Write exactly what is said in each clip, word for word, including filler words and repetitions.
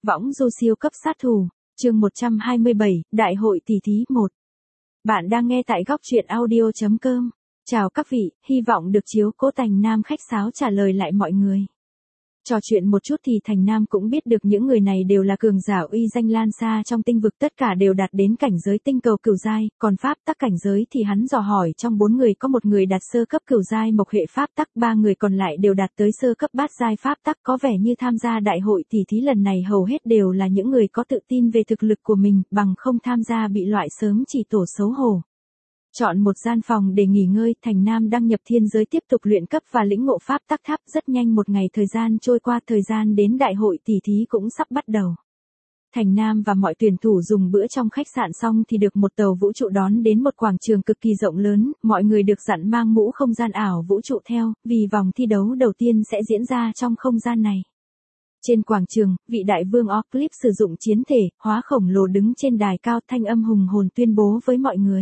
Võng du siêu cấp sát thủ, chương một trăm hai mươi bảy, Đại hội tỷ thí một. Bạn đang nghe tại góc truyện audio chấm com. Chào các vị, hy vọng được chiếu cố. Thành Nam khách sáo trả lời lại mọi người. Trò chuyện một chút thì Thành Nam cũng biết được những người này đều là cường giả uy danh lan xa trong tinh vực, tất cả đều đạt đến cảnh giới tinh cầu cửu giai, còn pháp tắc cảnh giới thì hắn dò hỏi trong bốn người có một người đạt sơ cấp cửu giai mộc hệ pháp tắc, ba người còn lại đều đạt tới sơ cấp bát giai pháp tắc. Có vẻ như tham gia đại hội tỷ thí lần này hầu hết đều là những người có tự tin về thực lực của mình, bằng không tham gia bị loại sớm chỉ tổ xấu hổ. Chọn một gian phòng để nghỉ ngơi, Thành Nam đăng nhập thiên giới tiếp tục luyện cấp và lĩnh ngộ pháp tắc tháp. Rất nhanh một ngày thời gian trôi qua, thời gian đến đại hội tỷ thí cũng sắp bắt đầu. Thành Nam và mọi tuyển thủ dùng bữa trong khách sạn xong thì được một tàu vũ trụ đón đến một quảng trường cực kỳ rộng lớn, mọi người được dặn mang mũ không gian ảo vũ trụ theo, vì vòng thi đấu đầu tiên sẽ diễn ra trong không gian này. Trên quảng trường, vị đại vương Orclip sử dụng chiến thể, hóa khổng lồ đứng trên đài cao, thanh âm hùng hồn tuyên bố với mọi người.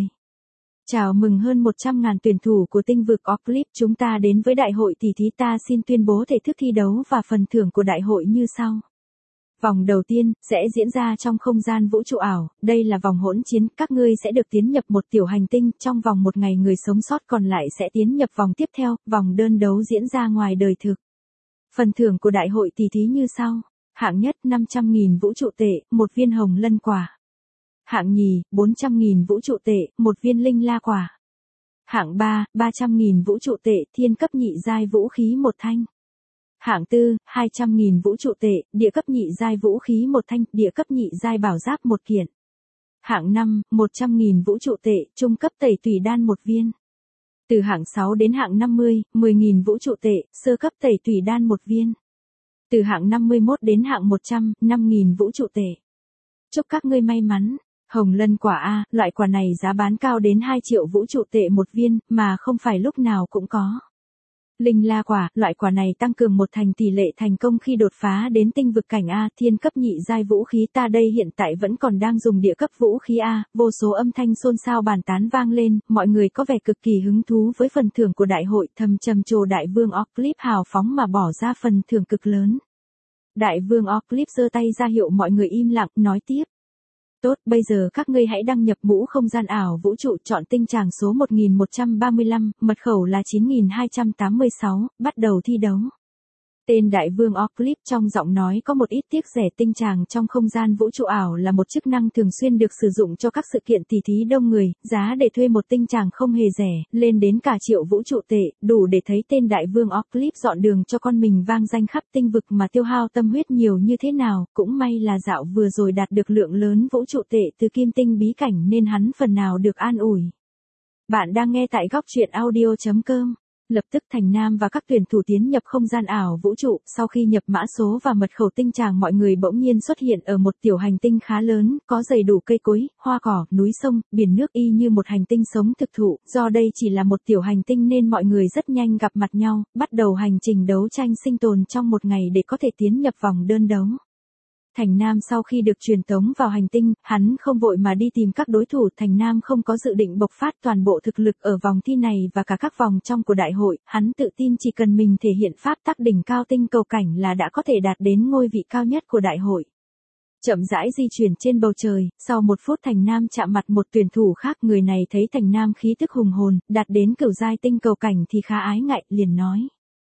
Chào mừng hơn một trăm ngàn tuyển thủ của tinh vực Orclip, chúng ta đến với đại hội tỷ thí. Ta xin tuyên bố thể thức thi đấu và phần thưởng của đại hội như sau. Vòng đầu tiên, sẽ diễn ra trong không gian vũ trụ ảo, đây là vòng hỗn chiến, các ngươi sẽ được tiến nhập một tiểu hành tinh, trong vòng một ngày người sống sót còn lại sẽ tiến nhập vòng tiếp theo, vòng đơn đấu diễn ra ngoài đời thực. Phần thưởng của đại hội tỷ thí như sau. Hạng nhất năm trăm nghìn vũ trụ tệ, một viên hồng lân quả. Hạng nhì, bốn trăm nghìn vũ trụ tệ, một viên linh la quả. Hạng ba, ba trăm nghìn vũ trụ tệ, thiên cấp nhị giai vũ khí một thanh. Hạng tư, hai trăm nghìn vũ trụ tệ, địa cấp nhị giai vũ khí một thanh, địa cấp nhị giai bảo giáp một kiện. Hạng năm, một trăm nghìn vũ trụ tệ, trung cấp tẩy tùy đan một viên. Từ hạng sáu đến hạng năm mươi, mười nghìn vũ trụ tệ, sơ cấp tẩy tùy đan một viên. Từ hạng năm mươi mốt đến hạng một trăm, năm nghìn vũ trụ tệ. Chúc các ngươi may mắn. Hồng lân quả A, loại quả này giá bán cao đến hai triệu vũ trụ tệ một viên, mà không phải lúc nào cũng có. Linh la quả, loại quả này tăng cường một thành tỷ lệ thành công khi đột phá đến tinh vực cảnh A, thiên cấp nhị giai vũ khí. Ta đây hiện tại vẫn còn đang dùng địa cấp vũ khí A, vô số âm thanh xôn xao bàn tán vang lên, mọi người có vẻ cực kỳ hứng thú với phần thưởng của đại hội, thầm trầm trồ. Đại vương Orclip hào phóng mà bỏ ra phần thưởng cực lớn. Đại vương Orclip giơ tay ra hiệu mọi người im lặng, nói tiếp. Tốt, bây giờ các ngươi hãy đăng nhập mũ không gian ảo vũ trụ, chọn tinh tràng số một nghìn một trăm ba mươi lăm, mật khẩu là chín nghìn hai trăm tám mươi sáu, bắt đầu thi đấu. Tên đại vương Orclip trong giọng nói có một ít tiếc rẻ. Tinh tràng trong không gian vũ trụ ảo là một chức năng thường xuyên được sử dụng cho các sự kiện tỷ thí đông người, giá để thuê một tinh tràng không hề rẻ, lên đến cả triệu vũ trụ tệ, đủ để thấy tên đại vương Orclip dọn đường cho con mình vang danh khắp tinh vực mà tiêu hao tâm huyết nhiều như thế nào. Cũng may là dạo vừa rồi đạt được lượng lớn vũ trụ tệ từ kim tinh bí cảnh nên hắn phần nào được an ủi. Bạn đang nghe tại góc truyện audio chấm com. Lập tức Thành Nam và các tuyển thủ tiến nhập không gian ảo vũ trụ, sau khi nhập mã số và mật khẩu tinh tràng, mọi người bỗng nhiên xuất hiện ở một tiểu hành tinh khá lớn, có đầy đủ cây cối, hoa cỏ, núi sông, biển nước y như một hành tinh sống thực thụ. Do đây chỉ là một tiểu hành tinh nên mọi người rất nhanh gặp mặt nhau, bắt đầu hành trình đấu tranh sinh tồn trong một ngày để có thể tiến nhập vòng đơn đấu. Thành Nam sau khi được truyền tống vào hành tinh, hắn không vội mà đi tìm các đối thủ. Thành Nam không có dự định bộc phát toàn bộ thực lực ở vòng thi này và cả các vòng trong của đại hội, hắn tự tin chỉ cần mình thể hiện pháp tắc đỉnh cao tinh cầu cảnh là đã có thể đạt đến ngôi vị cao nhất của đại hội. Chậm rãi di chuyển trên bầu trời, sau một phút Thành Nam chạm mặt một tuyển thủ khác. Người này thấy Thành Nam khí tức hùng hồn, đạt đến cửu giai tinh cầu cảnh thì khá ái ngại, liền nói.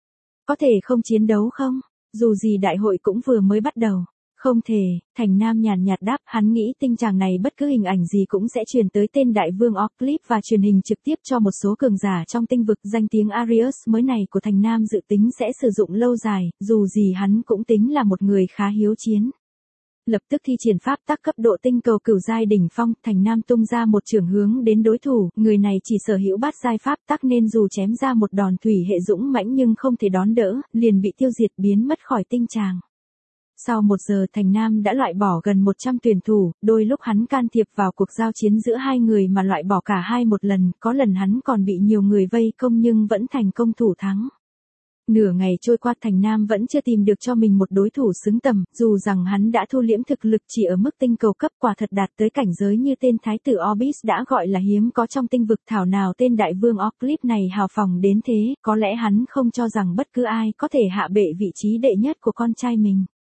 Có thể không chiến đấu không? Dù gì đại hội cũng vừa mới bắt đầu. Không thể, Thành Nam nhàn nhạt đáp, hắn nghĩ tinh tràng này bất cứ hình ảnh gì cũng sẽ truyền tới tên đại vương Orclip và truyền hình trực tiếp cho một số cường giả trong tinh vực. Danh tiếng Arius mới này của Thành Nam dự tính sẽ sử dụng lâu dài, dù gì hắn cũng tính là một người khá hiếu chiến. Lập tức thi triển pháp tắc cấp độ tinh cầu cửu giai đỉnh phong, Thành Nam tung ra một chưởng hướng đến đối thủ, người này chỉ sở hữu bát giai pháp tắc nên dù chém ra một đòn thủy hệ dũng mãnh nhưng không thể đón đỡ, liền bị tiêu diệt biến mất khỏi tinh tràng. Sau một giờ Thành Nam đã loại bỏ gần một trăm tuyển thủ, đôi lúc hắn can thiệp vào cuộc giao chiến giữa hai người mà loại bỏ cả hai một lần, có lần hắn còn bị nhiều người vây công nhưng vẫn thành công thủ thắng. Nửa ngày trôi qua Thành Nam vẫn chưa tìm được cho mình một đối thủ xứng tầm, dù rằng hắn đã thu liễm thực lực chỉ ở mức tinh cầu cấp, quả thật đạt tới cảnh giới như tên thái tử Orbis đã gọi là hiếm có trong tinh vực. Thảo nào tên đại vương Orclip này hào phóng đến thế, có lẽ hắn không cho rằng bất cứ ai có thể hạ bệ vị trí đệ nhất của con trai mình.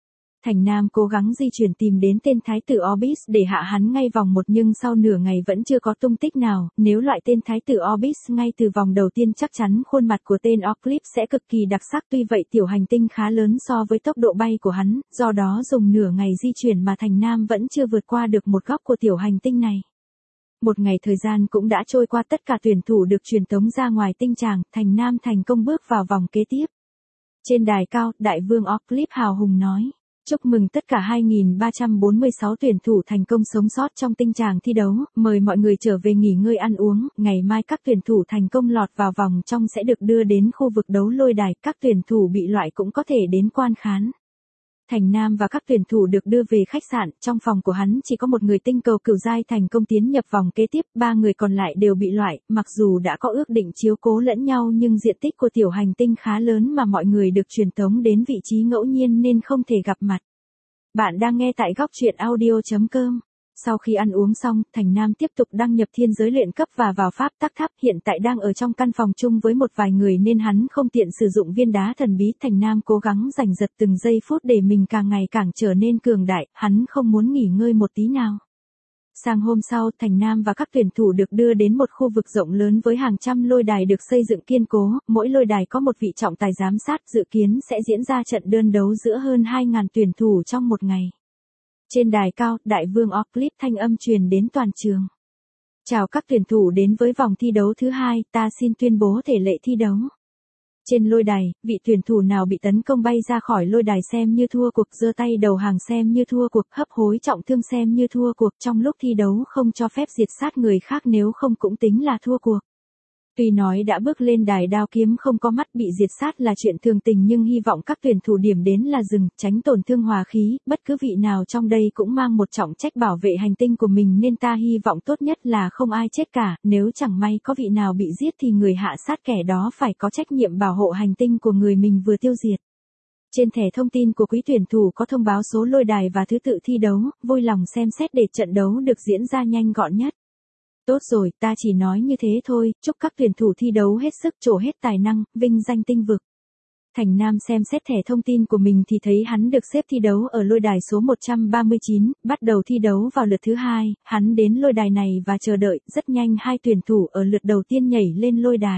Thành Nam cố gắng di chuyển tìm đến tên thái tử Orbis để hạ hắn ngay vòng một nhưng sau nửa ngày vẫn chưa có tung tích nào, nếu loại tên thái tử Orbis ngay từ vòng đầu tiên chắc chắn khuôn mặt của tên Eclipse sẽ cực kỳ đặc sắc, tuy vậy tiểu hành tinh khá lớn so với tốc độ bay của hắn, do đó dùng nửa ngày di chuyển mà Thành Nam vẫn chưa vượt qua được một góc của tiểu hành tinh này. Một ngày thời gian cũng đã trôi qua, tất cả tuyển thủ được truyền tống ra ngoài tinh tràng, Thành Nam thành công bước vào vòng kế tiếp. Trên đài cao, Đại vương Eclipse hào hùng nói. Chúc mừng tất cả hai nghìn ba trăm bốn mươi sáu tuyển thủ thành công sống sót trong tinh tràng thi đấu, mời mọi người trở về nghỉ ngơi ăn uống, ngày mai các tuyển thủ thành công lọt vào vòng trong sẽ được đưa đến khu vực đấu lôi đài, các tuyển thủ bị loại cũng có thể đến quan khán. Thành Nam và các tuyển thủ được đưa về khách sạn, trong phòng của hắn chỉ có một người tinh cầu cửu giai thành công tiến nhập vòng kế tiếp, ba người còn lại đều bị loại, mặc dù đã có ước định chiếu cố lẫn nhau nhưng diện tích của tiểu hành tinh khá lớn mà mọi người được truyền tống đến vị trí ngẫu nhiên nên không thể gặp mặt. Bạn đang nghe tại góc truyện audio chấm com. Sau khi ăn uống xong, Thành Nam tiếp tục đăng nhập thiên giới luyện cấp và vào pháp tắc tháp, hiện tại đang ở trong căn phòng chung với một vài người nên hắn không tiện sử dụng viên đá thần bí. Thành Nam cố gắng giành giật từng giây phút để mình càng ngày càng trở nên cường đại, hắn không muốn nghỉ ngơi một tí nào. Sang hôm sau, Thành Nam và các tuyển thủ được đưa đến một khu vực rộng lớn với hàng trăm lôi đài được xây dựng kiên cố, mỗi lôi đài có một vị trọng tài giám sát, dự kiến sẽ diễn ra trận đơn đấu giữa hơn hai nghìn tuyển thủ trong một ngày. Trên đài cao, Đại vương Eclipse thanh âm truyền đến toàn trường. Chào các tuyển thủ đến với vòng thi đấu thứ hai, ta xin tuyên bố thể lệ thi đấu. Trên lôi đài, vị tuyển thủ nào bị tấn công bay ra khỏi lôi đài xem như thua cuộc, giơ tay đầu hàng xem như thua cuộc, hấp hối trọng thương xem như thua cuộc, trong lúc thi đấu không cho phép diệt sát người khác, nếu không cũng tính là thua cuộc. Tuy nói đã bước lên đài đao kiếm không có mắt, bị diệt sát là chuyện thường tình nhưng hy vọng các tuyển thủ điểm đến là dừng, tránh tổn thương hòa khí, bất cứ vị nào trong đây cũng mang một trọng trách bảo vệ hành tinh của mình nên ta hy vọng tốt nhất là không ai chết cả, nếu chẳng may có vị nào bị giết thì người hạ sát kẻ đó phải có trách nhiệm bảo hộ hành tinh của người mình vừa tiêu diệt. Trên thẻ thông tin của quý tuyển thủ có thông báo số lôi đài và thứ tự thi đấu, vui lòng xem xét để trận đấu được diễn ra nhanh gọn nhất. Tốt rồi, ta chỉ nói như thế thôi, chúc các tuyển thủ thi đấu hết sức, trổ hết tài năng, vinh danh tinh vực. Thành Nam xem xét thẻ thông tin của mình thì thấy hắn được xếp thi đấu ở lôi đài số một trăm ba mươi chín, bắt đầu thi đấu vào lượt thứ hai, hắn đến lôi đài này và chờ đợi, rất nhanh hai tuyển thủ ở lượt đầu tiên nhảy lên lôi đài.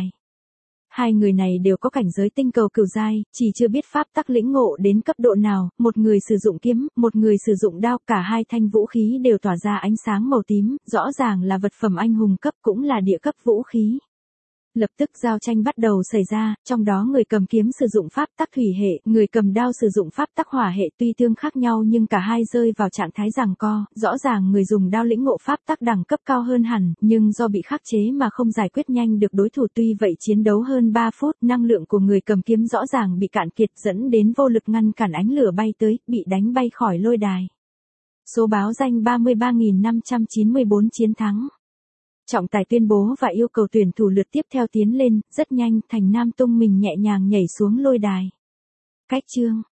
Hai người này đều có cảnh giới tinh cầu cửu giai, chỉ chưa biết pháp tắc lĩnh ngộ đến cấp độ nào, một người sử dụng kiếm, một người sử dụng đao, cả hai thanh vũ khí đều tỏa ra ánh sáng màu tím, rõ ràng là vật phẩm anh hùng cấp cũng là địa cấp vũ khí. Lập tức giao tranh bắt đầu xảy ra, trong đó người cầm kiếm sử dụng pháp tắc thủy hệ, người cầm đao sử dụng pháp tắc hỏa hệ, tuy tương khác nhau nhưng cả hai rơi vào trạng thái giằng co, rõ ràng người dùng đao lĩnh ngộ pháp tắc đẳng cấp cao hơn hẳn, nhưng do bị khắc chế mà không giải quyết nhanh được đối thủ, tuy vậy chiến đấu hơn ba phút, năng lượng của người cầm kiếm rõ ràng bị cạn kiệt dẫn đến vô lực ngăn cản ánh lửa bay tới, bị đánh bay khỏi lôi đài. Số báo danh ba mươi ba nghìn năm trăm chín mươi bốn chiến thắng. Trọng tài tuyên bố và yêu cầu tuyển thủ lượt tiếp theo tiến lên, rất nhanh, Thành Nam tung mình nhẹ nhàng nhảy xuống lôi đài. Cách chương